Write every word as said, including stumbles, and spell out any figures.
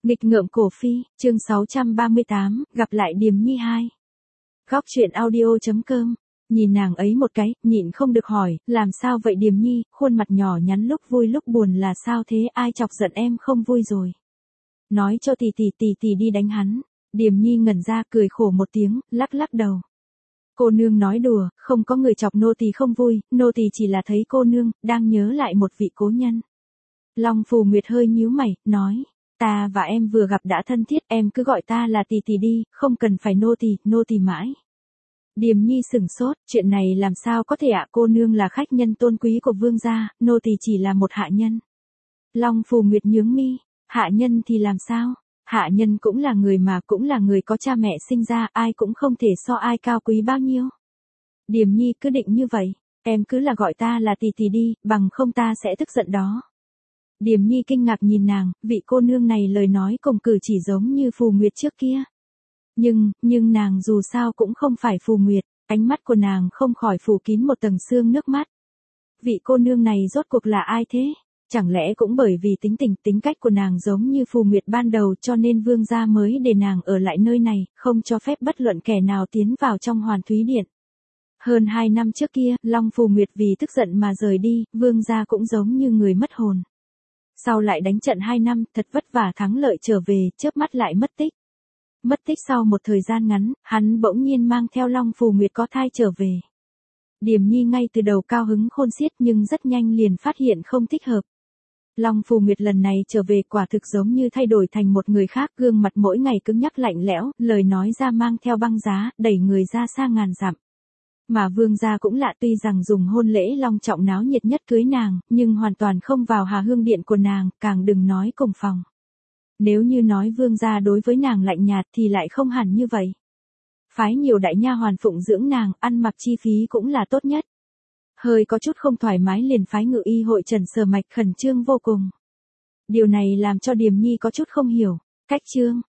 Nghịch ngợm cổ phi, chương sáu trăm ba mươi tám, gặp lại Điềm Nhi hai. Góc truyện audio chấm com, nhìn nàng ấy một cái, nhịn không được hỏi, làm sao vậy Điềm Nhi, khuôn mặt nhỏ nhắn lúc vui lúc buồn là sao thế, ai chọc giận em không vui rồi. Nói cho tỷ tỷ tỷ tỷ đi đánh hắn. Điềm Nhi ngẩn ra cười khổ một tiếng, lắc lắc đầu. Cô nương nói đùa, không có người chọc nô tỳ không vui, nô tỳ chỉ là thấy cô nương, đang nhớ lại một vị cố nhân. Long Phù Nguyệt hơi nhíu mày, nói. Ta và em vừa gặp đã thân thiết, em cứ gọi ta là tỷ tỷ đi, không cần phải nô tỳ, nô tỳ mãi. Điềm Nhi sửng sốt, chuyện này làm sao có thể ạ, cô nương là khách nhân tôn quý của vương gia, nô tỳ chỉ là một hạ nhân. Long Phù Nguyệt nhướng mi, hạ nhân thì làm sao? Hạ nhân cũng là người mà, cũng là người có cha mẹ sinh ra, ai cũng không thể so ai cao quý bao nhiêu. Điềm Nhi cứ định như vậy, em cứ là gọi ta là tỷ tỷ đi, bằng không ta sẽ tức giận đó. Điềm Nhi kinh ngạc nhìn nàng, vị cô nương này lời nói cùng cử chỉ giống như Phù Nguyệt trước kia. Nhưng, nhưng nàng dù sao cũng không phải Phù Nguyệt, ánh mắt của nàng không khỏi phủ kín một tầng sương nước mắt. Vị cô nương này rốt cuộc là ai thế? Chẳng lẽ cũng bởi vì tính tình, tính cách của nàng giống như Phù Nguyệt ban đầu cho nên vương gia mới để nàng ở lại nơi này, không cho phép bất luận kẻ nào tiến vào trong Hoàn Thúy Điện. Hơn hai năm trước kia, Long Phù Nguyệt vì tức giận mà rời đi, vương gia cũng giống như người mất hồn. Sau lại đánh trận hai năm, thật vất vả thắng lợi trở về, chớp mắt lại mất tích. Mất tích sau một thời gian ngắn, hắn bỗng nhiên mang theo Long Phù Nguyệt có thai trở về. Điềm Nhi ngay từ đầu cao hứng khôn xiết nhưng rất nhanh liền phát hiện không thích hợp. Long Phù Nguyệt lần này trở về quả thực giống như thay đổi thành một người khác, gương mặt mỗi ngày cứng nhắc lạnh lẽo, lời nói ra mang theo băng giá, đẩy người ra xa ngàn dặm. Mà vương gia cũng lạ, tuy rằng dùng hôn lễ long trọng náo nhiệt nhất cưới nàng, nhưng hoàn toàn không vào Hà Hương Điện của nàng, càng đừng nói cùng phòng. Nếu như nói vương gia đối với nàng lạnh nhạt thì lại không hẳn như vậy. Phái nhiều đại nha hoàn phụng dưỡng nàng, ăn mặc chi phí cũng là tốt nhất. Hơi có chút không thoải mái liền phái ngự y hội trần sờ mạch khẩn trương vô cùng. Điều này làm cho Điềm Nhi có chút không hiểu, cách trương,